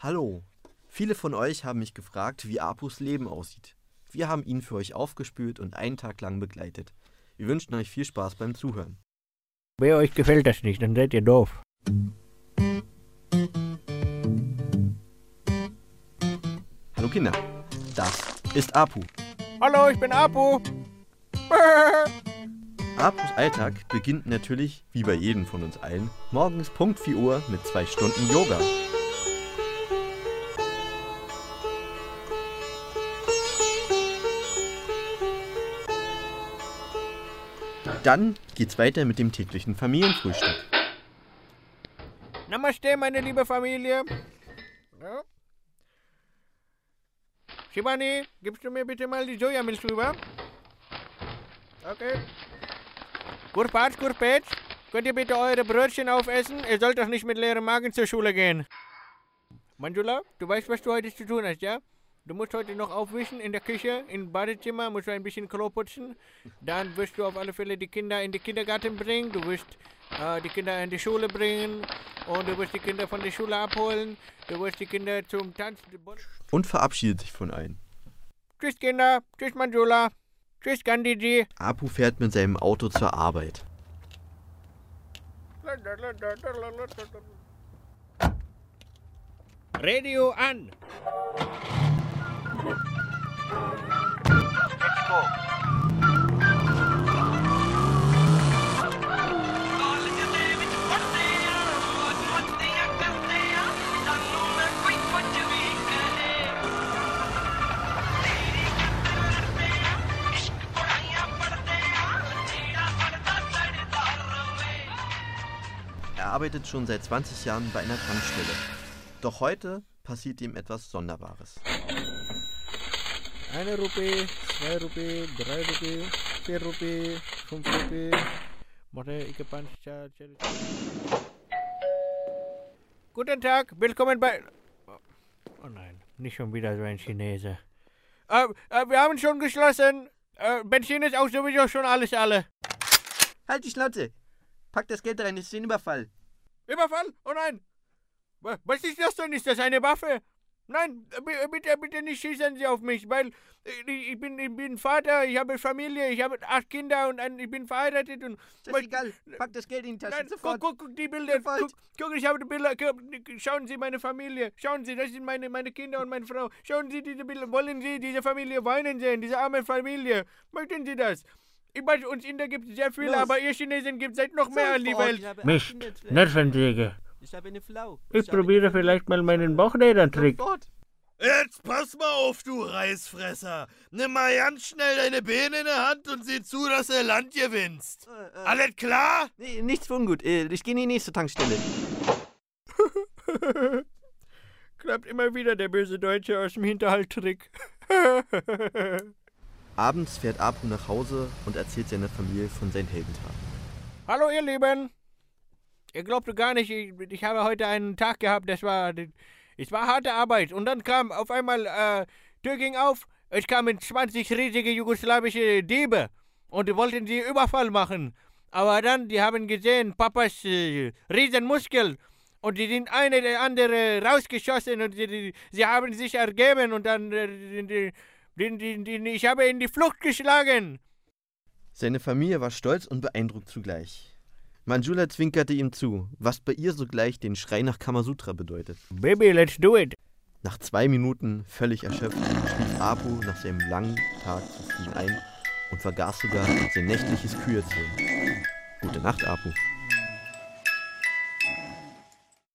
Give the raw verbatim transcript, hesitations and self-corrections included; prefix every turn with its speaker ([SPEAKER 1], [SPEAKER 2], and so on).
[SPEAKER 1] Hallo, viele von euch haben mich gefragt, wie Apus Leben aussieht. Wir haben ihn für euch aufgespürt und einen Tag lang begleitet. Wir wünschen euch viel Spaß beim Zuhören.
[SPEAKER 2] Wer euch gefällt das nicht, dann seid ihr doof.
[SPEAKER 1] Hallo Kinder, das ist Apu.
[SPEAKER 2] Hallo, ich bin Apu.
[SPEAKER 1] Apus Alltag beginnt natürlich, wie bei jedem von uns allen, morgens Punkt vier Uhr mit zwei Stunden Yoga. Dann geht's weiter mit dem täglichen Familienfrühstück.
[SPEAKER 2] Namaste, meine liebe Familie. Ja. Shivani, gibst du mir bitte mal die Sojamilch rüber? Okay. Gurpatsch, Gurpatsch, könnt ihr bitte eure Brötchen aufessen? Ihr sollt doch nicht mit leerem Magen zur Schule gehen. Manjula, du weißt, was du heute zu tun hast, ja? Du musst heute noch aufwischen in der Küche, im Badezimmer, musst du ein bisschen Klo putzen. Dann wirst du auf alle Fälle die Kinder in den Kindergarten bringen. Du wirst äh, die Kinder in die Schule bringen. Und du wirst die Kinder von der Schule abholen. Du wirst die Kinder zum Tanz...
[SPEAKER 1] Und verabschiedet sich von allen.
[SPEAKER 2] Tschüss Kinder, tschüss Manjula, tschüss Gandhiji.
[SPEAKER 1] Apu fährt mit seinem Auto zur Arbeit.
[SPEAKER 2] Radio an. Let's go.
[SPEAKER 1] Er arbeitet schon seit zwanzig Jahren bei einer Tankstelle. Doch heute passiert ihm etwas Sonderbares.
[SPEAKER 2] Eine Rupie, zwei Rupie, drei Rupie, vier Rupie, fünf Rupie. Guten Tag, willkommen bei... Oh nein, nicht schon wieder so ein Chinese. Äh, äh, wir haben schon geschlossen. Äh, Benzin ist auch sowieso schon alles alle.
[SPEAKER 1] Halt die Schnauze! Pack das Geld rein, es ist ein Überfall.
[SPEAKER 2] Überfall? Oh nein! Was ist das denn? Ist das eine Waffe? Nein, bitte, bitte nicht schießen Sie auf mich, weil ich bin, ich bin Vater, ich habe Familie, ich habe acht Kinder und ein, ich bin verheiratet und...
[SPEAKER 1] Das ist egal, pack das Geld in die Tasche,
[SPEAKER 2] nein,
[SPEAKER 1] sofort.
[SPEAKER 2] Guck, guck, guck die Bilder, guck, guck, ich habe die Bilder, guck, schauen Sie meine Familie, schauen Sie, das sind meine, meine Kinder und meine Frau, schauen Sie diese Bilder, wollen Sie diese Familie weinen sehen, diese arme Familie, möchten Sie das? Ich weiß, uns Inder gibt es sehr viel,
[SPEAKER 1] Los.
[SPEAKER 2] aber ihr Chinesen gibt seit noch mehr an die Welt.
[SPEAKER 3] Mist, Nervensäge.
[SPEAKER 1] Ich habe eine Flau.
[SPEAKER 3] Ich probiere vielleicht mal meinen Bauchnädern-Trick.
[SPEAKER 4] Jetzt pass mal auf, du Reisfresser. Nimm mal ganz schnell deine Beine in der Hand und sieh zu, dass du Land gewinnst.
[SPEAKER 1] Äh, äh,
[SPEAKER 4] Alles klar?
[SPEAKER 1] Nee, nichts für ungut. Äh, Ich gehe in die nächste Tankstelle.
[SPEAKER 2] Klappt immer wieder der böse Deutsche aus dem Hinterhalt-Trick.
[SPEAKER 1] Abends fährt Apu nach Hause und erzählt seiner Familie von seinen Heldentaten.
[SPEAKER 2] Hallo ihr Lieben. Ihr glaubt gar nicht, ich, ich habe heute einen Tag gehabt, das war, es war harte Arbeit. Und dann kam auf einmal, äh, Tür ging auf, es kamen zwanzig riesige jugoslawische Diebe und die wollten sie Überfall machen. Aber dann, die haben gesehen, Papas äh, Riesenmuskel und die sind eine der andere rausgeschossen und sie, die, sie haben sich ergeben und dann, äh, die, die, die, die, ich habe in die Flucht geschlagen.
[SPEAKER 1] Seine Familie war stolz und beeindruckt zugleich. Manjula zwinkerte ihm zu, was bei ihr sogleich den Schrei nach Kamasutra bedeutet.
[SPEAKER 2] Baby, let's do it.
[SPEAKER 1] Nach zwei Minuten, völlig erschöpft, schlief Apu nach seinem langen Tag zufrieden ein und vergaß sogar sein nächtliches Kühe zu. Gute Nacht, Apu.